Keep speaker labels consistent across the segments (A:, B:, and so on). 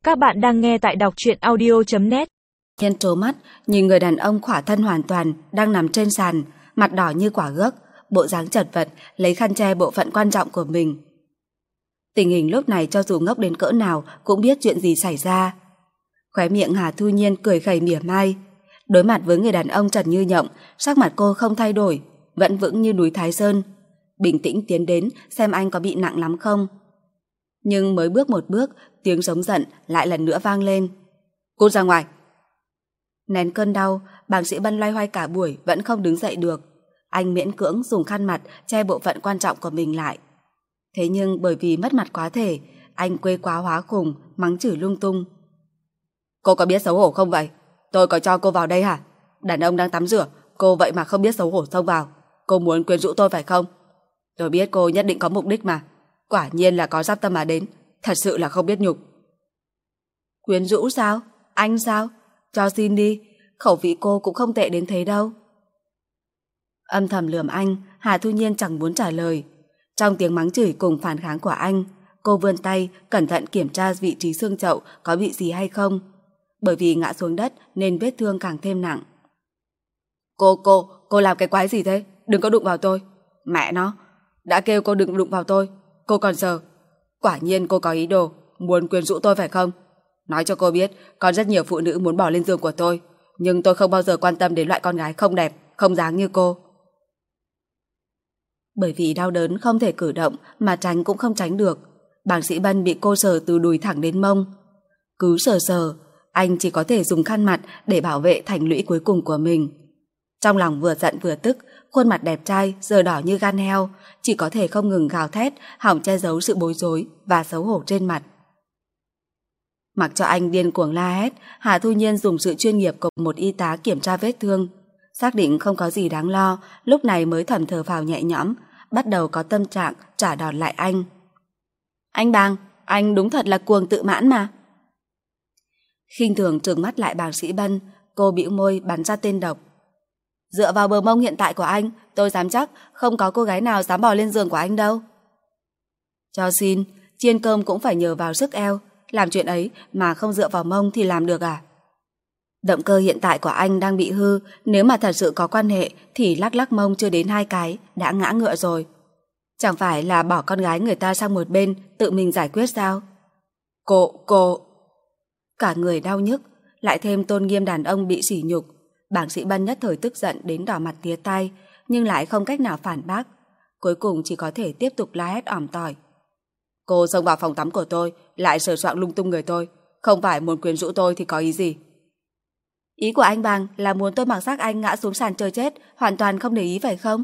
A: Các bạn đang nghe tại đọc truyện audio.net.
B: Nhân trố mắt nhìn người đàn ông khỏa thân hoàn toàn đang nằm trên sàn, mặt đỏ như quả gấc, bộ dáng chật vật, lấy khăn che bộ phận quan trọng của mình. Tình hình lúc này cho dù ngốc đến cỡ nào cũng biết chuyện gì xảy ra. Khóe miệng Hà Thu Nhiên cười khẩy mỉa mai. Đối mặt với người đàn ông trần như nhộng, sắc mặt cô không thay đổi, vẫn vững như núi Thái Sơn. Bình tĩnh tiến đến xem anh có bị nặng lắm không. Nhưng mới bước một bước, tiếng giống giận lại lần nữa vang lên. Cút ra ngoài! Nén cơn đau, bác sĩ Bân loay hoay cả buổi vẫn không đứng dậy được. Anh miễn cưỡng dùng khăn mặt che bộ phận quan trọng của mình lại. Thế nhưng bởi vì mất mặt quá thể, anh quê quá hóa khùng, mắng chửi lung tung. Cô có biết xấu hổ không vậy? Tôi có cho cô vào đây hả? Đàn ông đang tắm rửa, cô vậy mà không biết xấu hổ xông vào. Cô muốn quyến rũ tôi phải không? Tôi biết cô nhất định có mục đích mà. Quả nhiên là có dắp tâm mà đến. Thật sự là không biết nhục. Quyến rũ sao? Anh sao? Cho xin đi, khẩu vị cô cũng không tệ đến thế đâu. Âm thầm lườm anh, Hà Thu Nhiên chẳng muốn trả lời. Trong tiếng mắng chửi cùng phản kháng của anh, cô vươn tay cẩn thận kiểm tra vị trí xương chậu có bị gì hay không. Bởi vì ngã xuống đất nên vết thương càng thêm nặng. Cô làm cái quái gì thế? Đừng có đụng vào tôi. Mẹ nó, đã kêu cô đừng đụng vào tôi, cô còn sờ. Quả nhiên cô có ý đồ, muốn quyến rũ tôi phải không? Nói cho cô biết, có rất nhiều phụ nữ muốn bỏ lên giường của tôi, nhưng tôi không bao giờ quan tâm đến loại con gái không đẹp, không dáng như cô. Bởi vì đau đớn không thể cử động mà tránh cũng không tránh được, bác sĩ Bân bị cô sờ từ đùi thẳng đến mông. Cứ sờ, anh chỉ có thể dùng khăn mặt để bảo vệ thành lũy cuối cùng của mình. Trong lòng vừa giận vừa tức, khuôn mặt đẹp trai giờ đỏ như gan heo, chỉ có thể không ngừng gào thét, hỏng che giấu sự bối rối và xấu hổ trên mặt. Mặc cho anh điên cuồng la hét, Hà Thu Nhiên dùng sự chuyên nghiệp của một y tá kiểm tra vết thương, xác định không có gì đáng lo, lúc này mới thầm thở phào nhẹ nhõm, bắt đầu có tâm trạng trả đòn lại anh. Anh Bàng, anh đúng thật là cuồng tự mãn mà. Khinh thường trừng mắt lại bác sĩ Bân, cô bĩu môi bắn ra tên độc. Dựa vào bờ mông hiện tại của anh, tôi dám chắc không có cô gái nào dám bò lên giường của anh đâu. Cho xin, chiên cơm cũng phải nhờ vào sức eo, làm chuyện ấy mà không dựa vào mông thì làm được à? Động cơ hiện tại của anh đang bị hư, nếu mà thật sự có quan hệ thì lắc mông chưa đến 2 cái đã ngã ngựa rồi. Chẳng phải là bỏ con gái người ta sang một bên tự mình giải quyết sao? Cô... Cả người đau nhức, lại thêm tôn nghiêm đàn ông bị sỉ nhục, bác sĩ Bân nhất thời tức giận đến đỏ mặt tía tai, nhưng lại không cách nào phản bác, cuối cùng chỉ có thể tiếp tục la hét ỏm tỏi. Cô xông vào phòng tắm của tôi, lại sờ soạng lung tung người tôi, không phải muốn quyến rũ tôi thì có ý gì? Ý của anh Bàng là muốn tôi mặc xác anh ngã xuống sàn chơi chết, hoàn toàn không để ý phải không?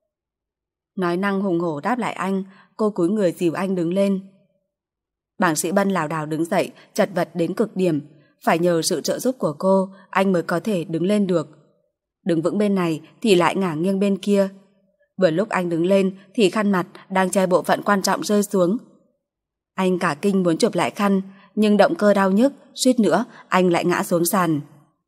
B: Nói năng hùng hổ đáp lại anh, cô cúi người dìu anh đứng lên. Bác sĩ Bân lảo đảo đứng dậy, chật vật đến cực điểm, phải nhờ sự trợ giúp của cô, anh mới có thể đứng lên được. Đứng vững bên này thì lại ngả nghiêng bên kia. Vừa lúc anh đứng lên thì khăn mặt đang che bộ phận quan trọng rơi xuống. Anh cả kinh muốn chụp lại khăn, nhưng động cơ đau nhức, suýt nữa anh lại ngã xuống sàn.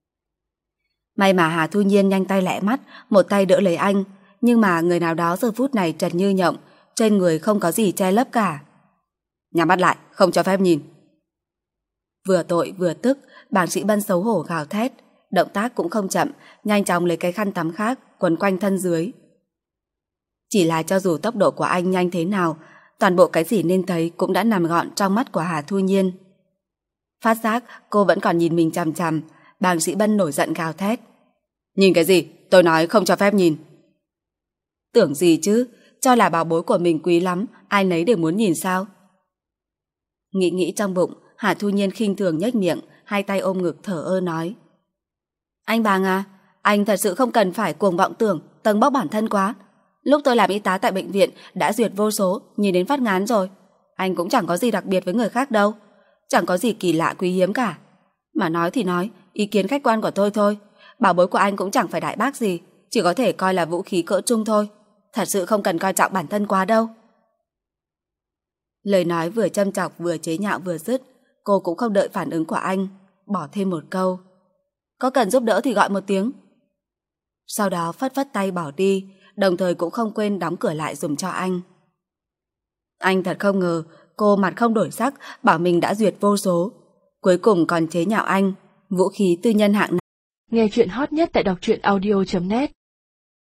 B: May mà Hà Thu Nhiên nhanh tay lẹ mắt, một tay đỡ lấy anh, nhưng mà người nào đó giờ phút này trần như nhộng, trên người không có gì che lấp cả. Nhắm mắt lại, không cho phép nhìn. Vừa tội vừa tức, bác sĩ Bân xấu hổ gào thét, động tác cũng không chậm, nhanh chóng lấy cái khăn tắm khác quấn quanh thân dưới. Chỉ là cho dù tốc độ của anh nhanh thế nào, toàn bộ cái gì nên thấy cũng đã nằm gọn trong mắt của Hà Thu Nhiên. Phát giác cô vẫn còn nhìn mình chằm chằm, bác sĩ Bân nổi giận gào thét. Nhìn cái gì? Tôi nói không cho phép nhìn. Tưởng gì chứ, cho là bảo bối của mình quý lắm, ai nấy đều muốn nhìn sao? Nghĩ trong bụng, Hà Thu Nhiên khinh thường nhếch miệng, hai tay ôm ngực thở ơ nói. Anh Bàng à, anh thật sự không cần phải cuồng vọng tưởng, tâng bốc bản thân quá. Lúc tôi làm y tá tại bệnh viện đã duyệt vô số, nhìn đến phát ngán rồi. Anh cũng chẳng có gì đặc biệt với người khác đâu, chẳng có gì kỳ lạ quý hiếm cả. Mà nói thì nói, ý kiến khách quan của tôi thôi, bảo bối của anh cũng chẳng phải đại bác gì, chỉ có thể coi là vũ khí cỡ trung thôi. Thật sự không cần coi trọng bản thân quá đâu. Lời nói vừa châm chọc vừa chế nhạo vừa dứt, cô cũng không đợi phản ứng của anh, bỏ thêm một câu. Có cần giúp đỡ thì gọi một tiếng. Sau đó phất tay bỏ đi, đồng thời cũng không quên đóng cửa lại dùm cho anh. Anh thật không ngờ cô mặt không đổi sắc bảo mình đã duyệt vô số. cuối cùng còn chế nhạo anh, vũ khí tư nhân hạng nặng.
A: Nghe chuyện hot nhất tại đọc truyện audio.net